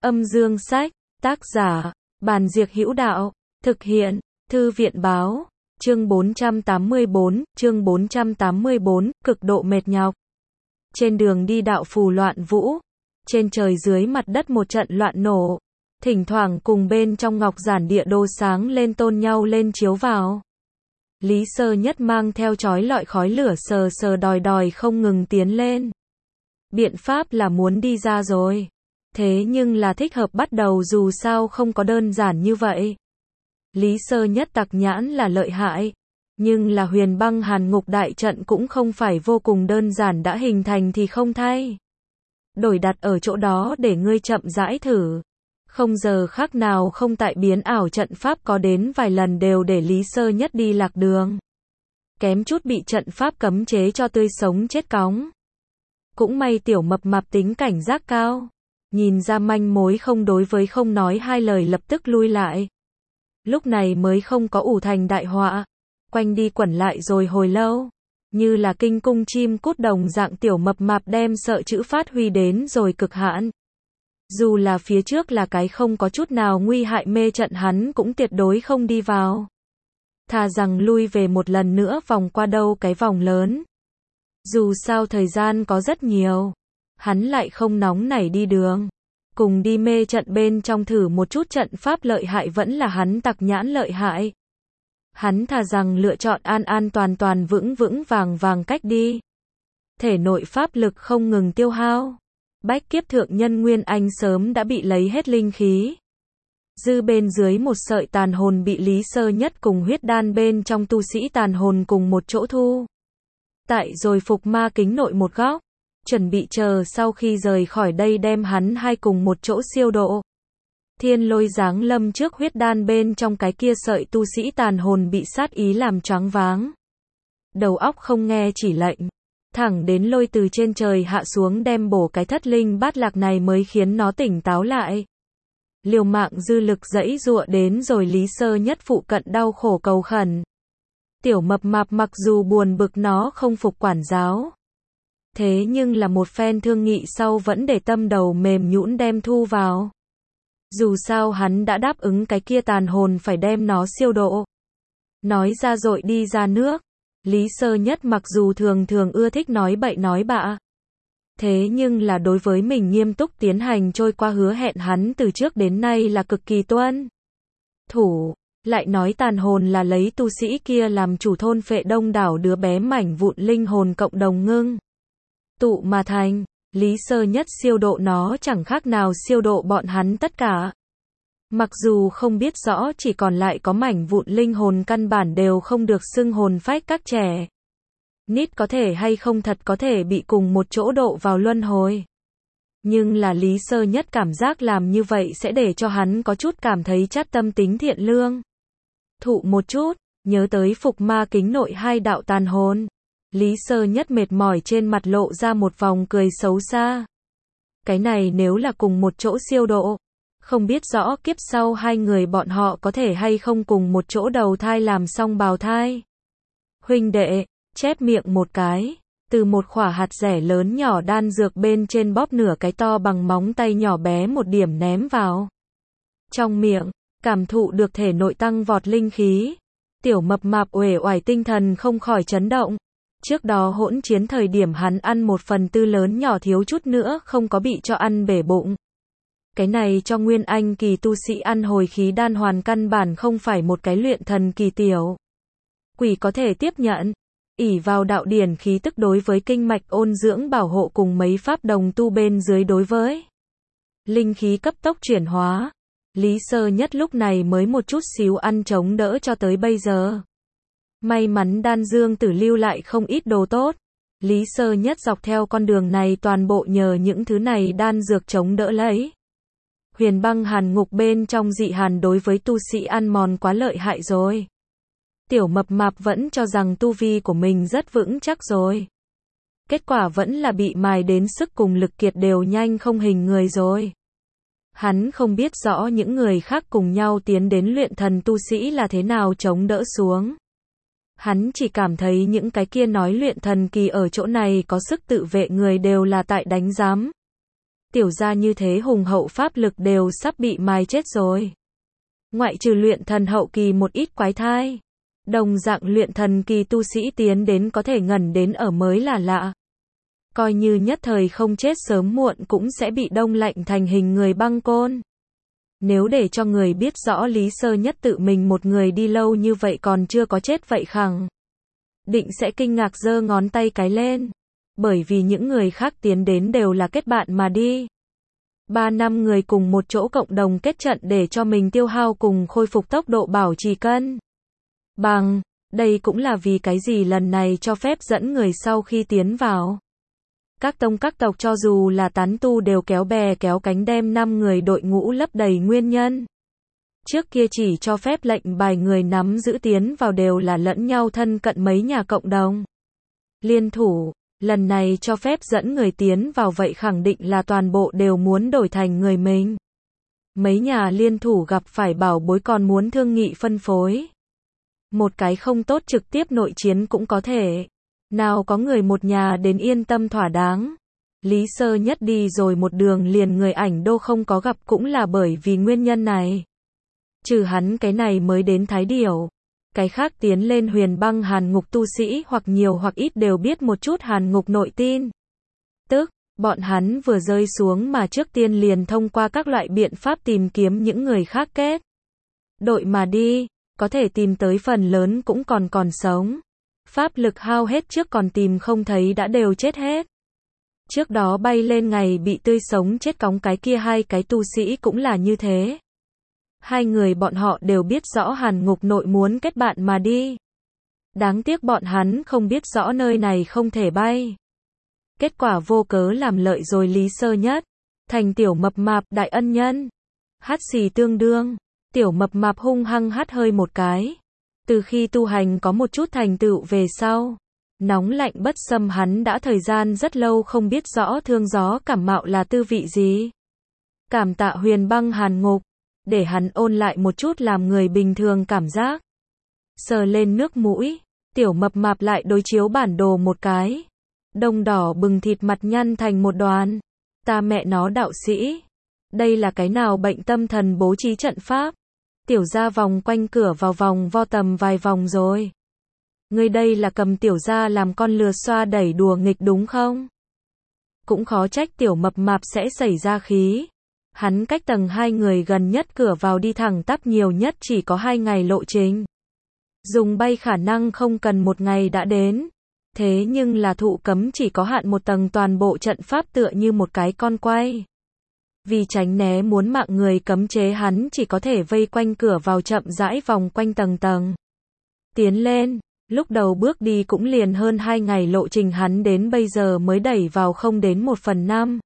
Âm dương sách, tác giả, Bàn Diệc Hữu Đạo, thực hiện, Thư viện báo, chương 484, cực độ mệt nhọc. Trên đường đi đạo phù loạn vũ, trên trời dưới mặt đất một trận loạn nổ, thỉnh thoảng cùng bên trong ngọc giản địa đồ sáng lên tôn nhau lên chiếu vào. Lý Sơ Nhất mang theo chói lọi khói lửa sờ sờ đòi không ngừng tiến lên. Biện pháp là muốn đi ra rồi. Thế nhưng là thích hợp bắt đầu dù sao không có đơn giản như vậy. Lý Sơ Nhất tặc nhãn là lợi hại. Nhưng là Huyền Băng Hàn Ngục đại trận cũng không phải vô cùng đơn giản, đã hình thành thì không thay. Đổi đặt ở chỗ đó để ngươi chậm rãi thử. Không giờ khác nào không tại biến ảo trận pháp có đến vài lần đều để Lý Sơ Nhất đi lạc đường. Kém chút bị trận pháp cấm chế cho tươi sống chết cóng. Cũng may tiểu mập mạp tính cảnh giác cao. Nhìn ra manh mối không đối với không nói hai lời lập tức lui lại. Lúc này mới không có ủ thành đại họa. Quanh đi quẩn lại rồi hồi lâu. Như là kinh cung chim cút đồng dạng tiểu mập mạp đem sợ chữ phát huy đến rồi cực hạn. Dù là phía trước là cái không có chút nào nguy hại mê trận hắn cũng tuyệt đối không đi vào. Thà rằng lui về một lần nữa vòng qua đâu cái vòng lớn. Dù sao thời gian có rất nhiều. Hắn lại không nóng nảy đi đường. Cùng đi mê trận bên trong thử một chút trận pháp lợi hại vẫn là hắn tặc nhãn lợi hại. Hắn thà rằng lựa chọn an toàn vững vàng cách đi. Thể nội pháp lực không ngừng tiêu hao. Bách kiếp thượng nhân Nguyên Anh sớm đã bị lấy hết linh khí. Dư bên dưới một sợi tàn hồn bị Lý Sơ Nhất cùng huyết đan bên trong tu sĩ tàn hồn cùng một chỗ thu. Tại rồi phục ma kính nội một góc. Chuẩn bị chờ sau khi rời khỏi đây đem hắn hai cùng một chỗ siêu độ. Thiên lôi giáng lâm trước huyết đan bên trong cái kia sợi tu sĩ tàn hồn bị sát ý làm choáng váng. Đầu óc không nghe chỉ lệnh. Thẳng đến lôi từ trên trời hạ xuống đem bổ cái thất linh bát lạc này mới khiến nó tỉnh táo lại. Liều mạng dư lực giãy giụa đến rồi Lý Sơ Nhất phụ cận đau khổ cầu khẩn. Tiểu mập mạp mặc dù buồn bực nó không phục quản giáo. Thế nhưng là một phen thương nghị sau vẫn để tâm đầu mềm nhũn đem thu vào. Dù sao hắn đã đáp ứng cái kia tàn hồn phải đem nó siêu độ. Nói ra rồi đi ra nước. Lý Sơ Nhất mặc dù thường ưa thích nói bậy nói bạ. Thế nhưng là đối với mình nghiêm túc tiến hành trôi qua hứa hẹn hắn từ trước đến nay là cực kỳ tuân thủ. Lại nói tàn hồn là lấy tu sĩ kia làm chủ thôn phệ đông đảo đứa bé mảnh vụn linh hồn cộng đồng ngưng tụ mà thành. Lý Sơ Nhất siêu độ nó chẳng khác nào siêu độ bọn hắn tất cả. Mặc dù không biết rõ chỉ còn lại có mảnh vụn linh hồn căn bản đều không được xưng hồn phách các trẻ. Nít có thể hay không thật có thể bị cùng một chỗ độ vào luân hồi. Nhưng là Lý Sơ Nhất cảm giác làm như vậy sẽ để cho hắn có chút cảm thấy chát tâm tính thiện lương. Thụ một chút, nhớ tới phục ma kính nội hai đạo tàn hồn. Lý Sơ Nhất mệt mỏi trên mặt lộ ra một vòng cười xấu xa. Cái này nếu là cùng một chỗ siêu độ. Không biết rõ kiếp sau hai người bọn họ có thể hay không cùng một chỗ đầu thai làm xong bào thai. Huynh đệ, chép miệng một cái. Từ một khỏa hạt rẻ lớn nhỏ đan dược bên trên bóp nửa cái to bằng móng tay nhỏ bé một điểm ném vào. Trong miệng, cảm thụ được thể nội tăng vọt linh khí. Tiểu mập mạp uể oải tinh thần không khỏi chấn động. Trước đó hỗn chiến thời điểm hắn ăn 1/4 lớn nhỏ thiếu chút nữa không có bị cho ăn bể bụng. Cái này cho Nguyên Anh kỳ tu sĩ ăn hồi khí đan hoàn căn bản không phải một cái luyện thần kỳ tiểu quỷ có thể tiếp nhận. Ỷ vào đạo điển khí tức đối với kinh mạch ôn dưỡng bảo hộ cùng mấy pháp đồng tu bên dưới đối với linh khí cấp tốc chuyển hóa. Lý Sơ Nhất lúc này mới một chút xíu ăn chống đỡ cho tới bây giờ. May mắn đan dương tử lưu lại không ít đồ tốt. Lý Sơ Nhất dọc theo con đường này toàn bộ nhờ những thứ này đan dược chống đỡ lấy. Huyền Băng Hàn Ngục bên trong dị hàn đối với tu sĩ ăn mòn quá lợi hại rồi. Tiểu mập mạp vẫn cho rằng tu vi của mình rất vững chắc rồi. Kết quả vẫn là bị mài đến sức cùng lực kiệt đều nhanh không hình người rồi. Hắn không biết rõ những người khác cùng nhau tiến đến luyện thần tu sĩ là thế nào chống đỡ xuống. Hắn chỉ cảm thấy những cái kia nói luyện thần kỳ ở chỗ này có sức tự vệ người đều là tại đánh giám. Tiểu gia như thế hùng hậu pháp lực đều sắp bị mài chết rồi. Ngoại trừ luyện thần hậu kỳ một ít quái thai. Đồng dạng luyện thần kỳ tu sĩ tiến đến có thể ngẩn đến ở mới là lạ. Coi như nhất thời không chết sớm muộn cũng sẽ bị đông lạnh thành hình người băng côn. Nếu để cho người biết rõ Lý Sơ Nhất tự mình một người đi lâu như vậy còn chưa có chết vậy khẳng định sẽ kinh ngạc giơ ngón tay cái lên. Bởi vì những người khác tiến đến đều là kết bạn mà đi. 3 năm người cùng một chỗ cộng đồng kết trận để cho mình tiêu hao cùng khôi phục tốc độ bảo trì cân bằng. Đây cũng là vì cái gì lần này cho phép dẫn người sau khi tiến vào. Các tông các tộc cho dù là tán tu đều kéo bè kéo cánh đem 5 người đội ngũ lấp đầy nguyên nhân. Trước kia chỉ cho phép lệnh bài người nắm giữ tiến vào đều là lẫn nhau thân cận mấy nhà cộng đồng. Liên thủ, lần này cho phép dẫn người tiến vào vậy khẳng định là toàn bộ đều muốn đổi thành người mình. Mấy nhà liên thủ gặp phải bảo bối còn muốn thương nghị phân phối. Một cái không tốt trực tiếp nội chiến cũng có thể. Nào có người một nhà đến yên tâm thỏa đáng. Lý Sơ Nhất đi rồi một đường liền người ảnh đô không có gặp cũng là bởi vì nguyên nhân này. Trừ hắn cái này mới đến Thái Điểu. Cái khác tiến lên huyền băng hàn ngục tu sĩ hoặc nhiều hoặc ít đều biết một chút hàn ngục nội tin. Tức, bọn hắn vừa rơi xuống mà trước tiên liền thông qua các loại biện pháp tìm kiếm những người khác kết đội mà đi, có thể tìm tới phần lớn cũng còn sống. Pháp lực hao hết trước còn tìm không thấy đã đều chết hết. Trước đó bay lên ngày bị tươi sống chết cóng cái kia hai cái tu sĩ cũng là như thế. Hai người bọn họ đều biết rõ hàn ngục nội muốn kết bạn mà đi. Đáng tiếc bọn hắn không biết rõ nơi này không thể bay. Kết quả vô cớ làm lợi rồi Lý Sơ Nhất. Thành tiểu mập mạp đại ân nhân. Hắt xì tương đương. Tiểu mập mạp hung hăng hắt hơi một cái. Từ khi tu hành có một chút thành tựu về sau. Nóng lạnh bất xâm hắn đã thời gian rất lâu không biết rõ thương gió cảm mạo là tư vị gì. Cảm tạ huyền băng hàn ngục. Để hắn ôn lại một chút làm người bình thường cảm giác. Sờ lên nước mũi. Tiểu mập mạp lại đối chiếu bản đồ một cái. Đông đỏ bừng thịt mặt nhăn thành một đoàn. Ta mẹ nó đạo sĩ. Đây là cái nào bệnh tâm thần bố trí trận pháp. Tiểu gia vòng quanh cửa vào vòng vo tầm vài vòng rồi. Ngươi đây là cầm tiểu gia làm con lừa xoa đẩy đùa nghịch đúng không? Cũng khó trách tiểu mập mạp sẽ xảy ra khí. Hắn cách tầng 2 người gần nhất cửa vào đi thẳng tắp nhiều nhất chỉ có 2 ngày lộ trình. Dùng bay khả năng không cần 1 ngày đã đến. Thế nhưng là thụ cấm chỉ có hạn một tầng toàn bộ trận pháp tựa như một cái con quay. Vì tránh né muốn mạng người cấm chế hắn chỉ có thể vây quanh cửa vào chậm rãi vòng quanh tầng tầng. Tiến lên, lúc đầu bước đi cũng liền hơn 2 ngày lộ trình hắn đến bây giờ mới đẩy vào không đến 1/5.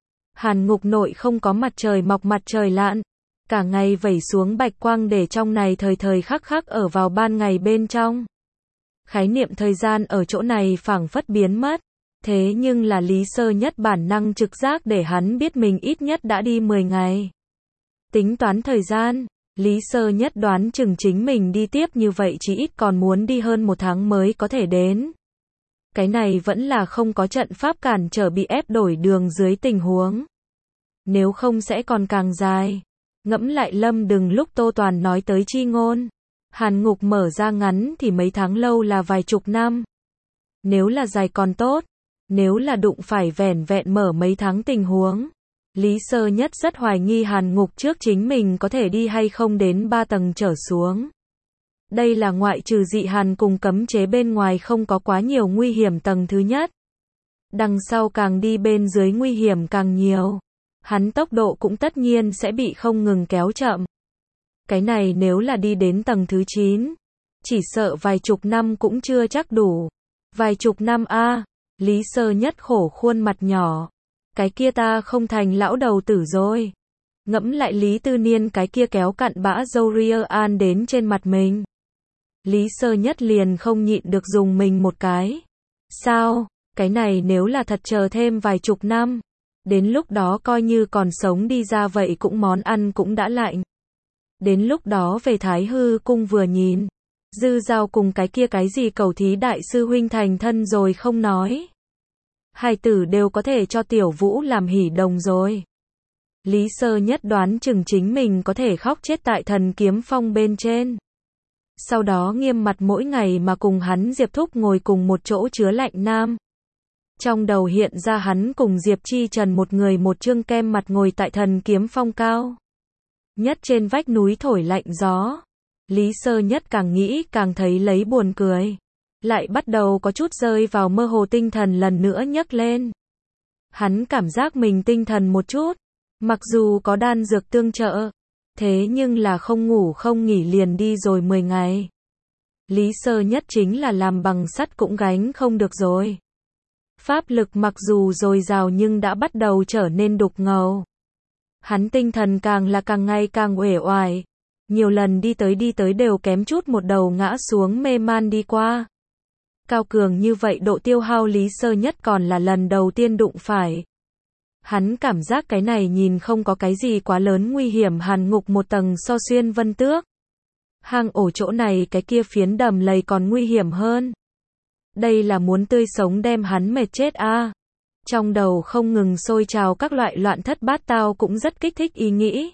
Hàn ngục nội không có mặt trời mọc mặt trời lặn. Cả ngày vẩy xuống bạch quang để trong này thời thời khắc khắc ở vào ban ngày bên trong. Khái niệm thời gian ở chỗ này phảng phất biến mất. Thế nhưng là Lý Sơ Nhất bản năng trực giác để hắn biết mình ít nhất đã đi 10 ngày. Tính toán thời gian, Lý Sơ Nhất đoán chừng chính mình đi tiếp như vậy chỉ ít còn muốn đi hơn 1 tháng mới có thể đến. Cái này vẫn là không có trận pháp cản trở bị ép đổi đường dưới tình huống. Nếu không sẽ còn càng dài. Ngẫm lại Lâm Đừng lúc Tô Toàn nói tới chi ngôn. Hàn ngục mở ra ngắn thì mấy tháng lâu là vài chục năm. Nếu là dài còn tốt. Nếu là đụng phải vẻn vẹn mở mấy tháng tình huống. Lý Sơ Nhất rất hoài nghi hàn ngục trước chính mình có thể đi hay không đến 3 tầng trở xuống. Đây là ngoại trừ dị hàn cùng cấm chế bên ngoài không có quá nhiều nguy hiểm tầng thứ nhất. Đằng sau càng đi bên dưới nguy hiểm càng nhiều. Hắn tốc độ cũng tất nhiên sẽ bị không ngừng kéo chậm. Cái này nếu là đi đến tầng thứ 9. Chỉ sợ vài chục năm cũng chưa chắc đủ. Vài chục năm a. Lý Sơ Nhất khổ khuôn mặt nhỏ. Cái kia ta không thành lão đầu tử rồi. Ngẫm lại Lý Tư Niên cái kia kéo cặn bã râu ria an đến trên mặt mình. Lý Sơ Nhất liền không nhịn được dùng mình một cái. Sao, cái này nếu là thật chờ thêm vài chục năm. Đến lúc đó coi như còn sống đi ra vậy cũng món ăn cũng đã lạnh. Đến lúc đó về Thái Hư cung vừa nhìn. Dư Giao cùng cái kia cái gì cầu thí đại sư huynh thành thân rồi không nói. Hai tử đều có thể cho Tiểu Vũ làm hỷ đồng rồi. Lý Sơ Nhất đoán chừng chính mình có thể khóc chết tại Thần Kiếm Phong bên trên. Sau đó nghiêm mặt mỗi ngày mà cùng hắn Diệp Thúc ngồi cùng một chỗ chứa lạnh nam. Trong đầu hiện ra hắn cùng Diệp Chi Trần một người một trương kem mặt ngồi tại Thần Kiếm Phong cao nhất trên vách núi thổi lạnh gió. Lý Sơ Nhất càng nghĩ càng thấy lấy buồn cười. Lại bắt đầu có chút rơi vào mơ hồ, tinh thần lần nữa nhấc lên. Hắn cảm giác mình tinh thần một chút. Mặc dù có đan dược tương trợ. Thế nhưng là không ngủ không nghỉ liền đi rồi 10 ngày. Lý Sơ Nhất chính là làm bằng sắt cũng gánh không được rồi. Pháp lực mặc dù dồi dào nhưng đã bắt đầu trở nên đục ngầu. Hắn tinh thần càng ngày càng uể oải. Nhiều lần đi tới đều kém chút một đầu ngã xuống mê man đi qua. Cao cường như vậy độ tiêu hao Lý Sơ Nhất còn là lần đầu tiên đụng phải. Hắn cảm giác cái này nhìn không có cái gì quá lớn nguy hiểm, hàn ngục một tầng so xuyên vân tước. Hang ổ chỗ này cái kia phiến đầm lầy còn nguy hiểm hơn. Đây là muốn tươi sống đem hắn mệt chết a. Trong đầu không ngừng sôi trào các loại loạn thất bát tao cũng rất kích thích ý nghĩ.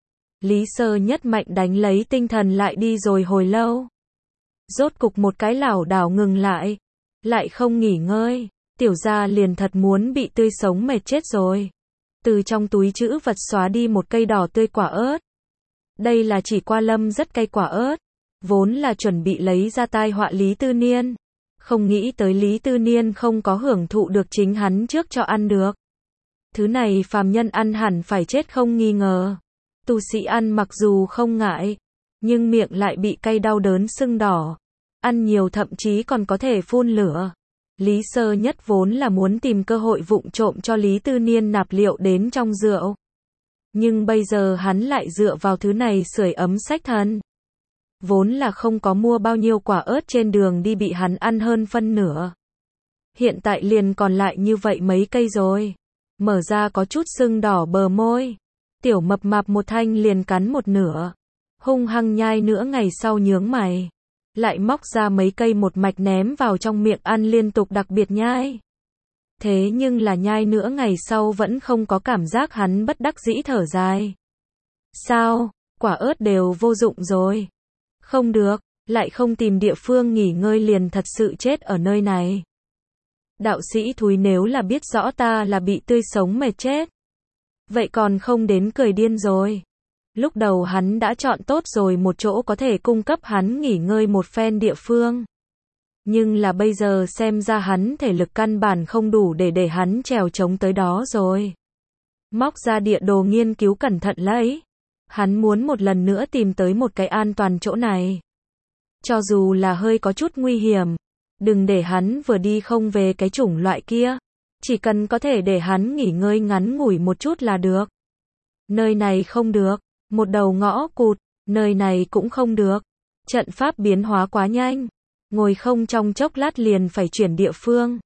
Lý Sơ Nhất mạnh đánh lấy tinh thần lại đi rồi hồi lâu. Rốt cục một cái lảo đảo ngừng lại không nghỉ ngơi. Tiểu gia liền thật muốn bị tươi sống mệt chết rồi. Từ trong túi trữ vật xóa đi một cây đỏ tươi quả ớt. Đây là chỉ qua lâm rất cay quả ớt. Vốn là chuẩn bị lấy ra tai họa Lý Tư Niên. Không nghĩ tới Lý Tư Niên không có hưởng thụ được, chính hắn trước cho ăn được. Thứ này phàm nhân ăn hẳn phải chết không nghi ngờ. Tu sĩ ăn mặc dù không ngại, nhưng miệng lại bị cay đau đớn sưng đỏ. Ăn nhiều thậm chí còn có thể phun lửa. Lý Sơ Nhất vốn là muốn tìm cơ hội vụng trộm cho Lý Tư Niên nạp liệu đến trong rượu. Nhưng bây giờ hắn lại dựa vào thứ này sưởi ấm sách thân. Vốn là không có mua bao nhiêu quả ớt, trên đường đi bị hắn ăn hơn phân nửa. Hiện tại liền còn lại như vậy mấy cây rồi. Mở ra có chút sưng đỏ bờ môi. Tiểu mập mạp một thanh liền cắn một nửa. Hung hăng nhai nửa ngày sau nhướng mày. Lại móc ra mấy cây một mạch ném vào trong miệng ăn liên tục, đặc biệt nhai. Thế nhưng là nhai nửa ngày sau vẫn không có cảm giác, hắn bất đắc dĩ thở dài. Sao, quả ớt đều vô dụng rồi. Không được, lại không tìm địa phương nghỉ ngơi liền thật sự chết ở nơi này. Đạo sĩ thúi, nếu là biết rõ ta là bị tươi sống mệt chết. Vậy còn không đến cười điên rồi. Lúc đầu hắn đã chọn tốt rồi một chỗ có thể cung cấp hắn nghỉ ngơi một phen địa phương. Nhưng là bây giờ xem ra hắn thể lực căn bản không đủ để hắn trèo trống tới đó rồi. Móc ra địa đồ nghiên cứu cẩn thận lấy. Hắn muốn một lần nữa tìm tới một cái an toàn chỗ này. Cho dù là hơi có chút nguy hiểm, đừng để hắn vừa đi không về cái chủng loại kia. Chỉ cần có thể để hắn nghỉ ngơi ngắn ngủi một chút là được. Nơi này không được. Một đầu ngõ cụt, nơi này cũng không được. Trận pháp biến hóa quá nhanh. Ngồi không trong chốc lát liền phải chuyển địa phương.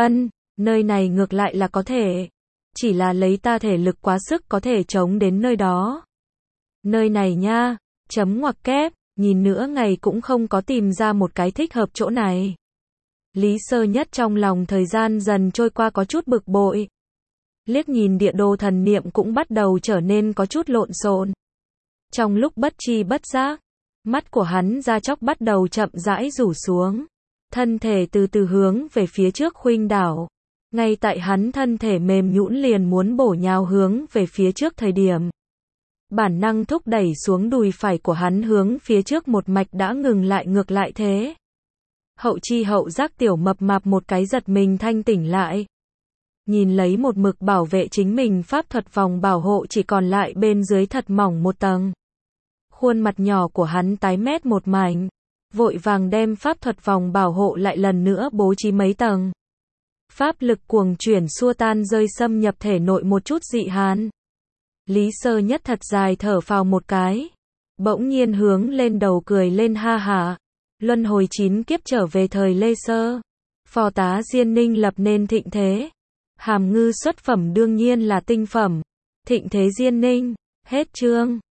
Nơi này ngược lại là có thể. Chỉ là lấy ta thể lực quá sức có thể chống đến nơi đó. Nơi này nha, chấm ngoặc kép, nhìn nửa ngày cũng không có tìm ra một cái thích hợp chỗ này. Lý Sơ Nhất trong lòng thời gian dần trôi qua có chút bực bội. Liếc nhìn địa đồ, thần niệm cũng bắt đầu trở nên có chút lộn xộn. Trong lúc bất tri bất giác, mắt của hắn da chóc bắt đầu chậm rãi rủ xuống. Thân thể từ từ hướng về phía trước khuynh đảo. Ngay tại hắn thân thể mềm nhũn liền muốn bổ nhào hướng về phía trước thời điểm. Bản năng thúc đẩy xuống đùi phải của hắn hướng phía trước một mạch đã ngừng lại, ngược lại thế. Hậu chi hậu giác tiểu mập mạp một cái giật mình thanh tỉnh lại. Nhìn lấy một mực bảo vệ chính mình pháp thuật vòng bảo hộ chỉ còn lại bên dưới thật mỏng một tầng. Khuôn mặt nhỏ của hắn tái mét một mảnh. Vội vàng đem pháp thuật vòng bảo hộ lại lần nữa bố trí mấy tầng. Pháp lực cuồng chuyển xua tan rơi xâm nhập thể nội một chút dị hàn. Lý Sơ Nhất thật dài thở phào một cái. Bỗng nhiên hướng lên đầu cười lên, ha hả. Luân hồi 9 kiếp trở về thời Lê Sơ. Phò tá Diên Ninh lập nên thịnh thế. Hàm ngư xuất phẩm đương nhiên là tinh phẩm. Thịnh thế Diên Ninh. Hết chương.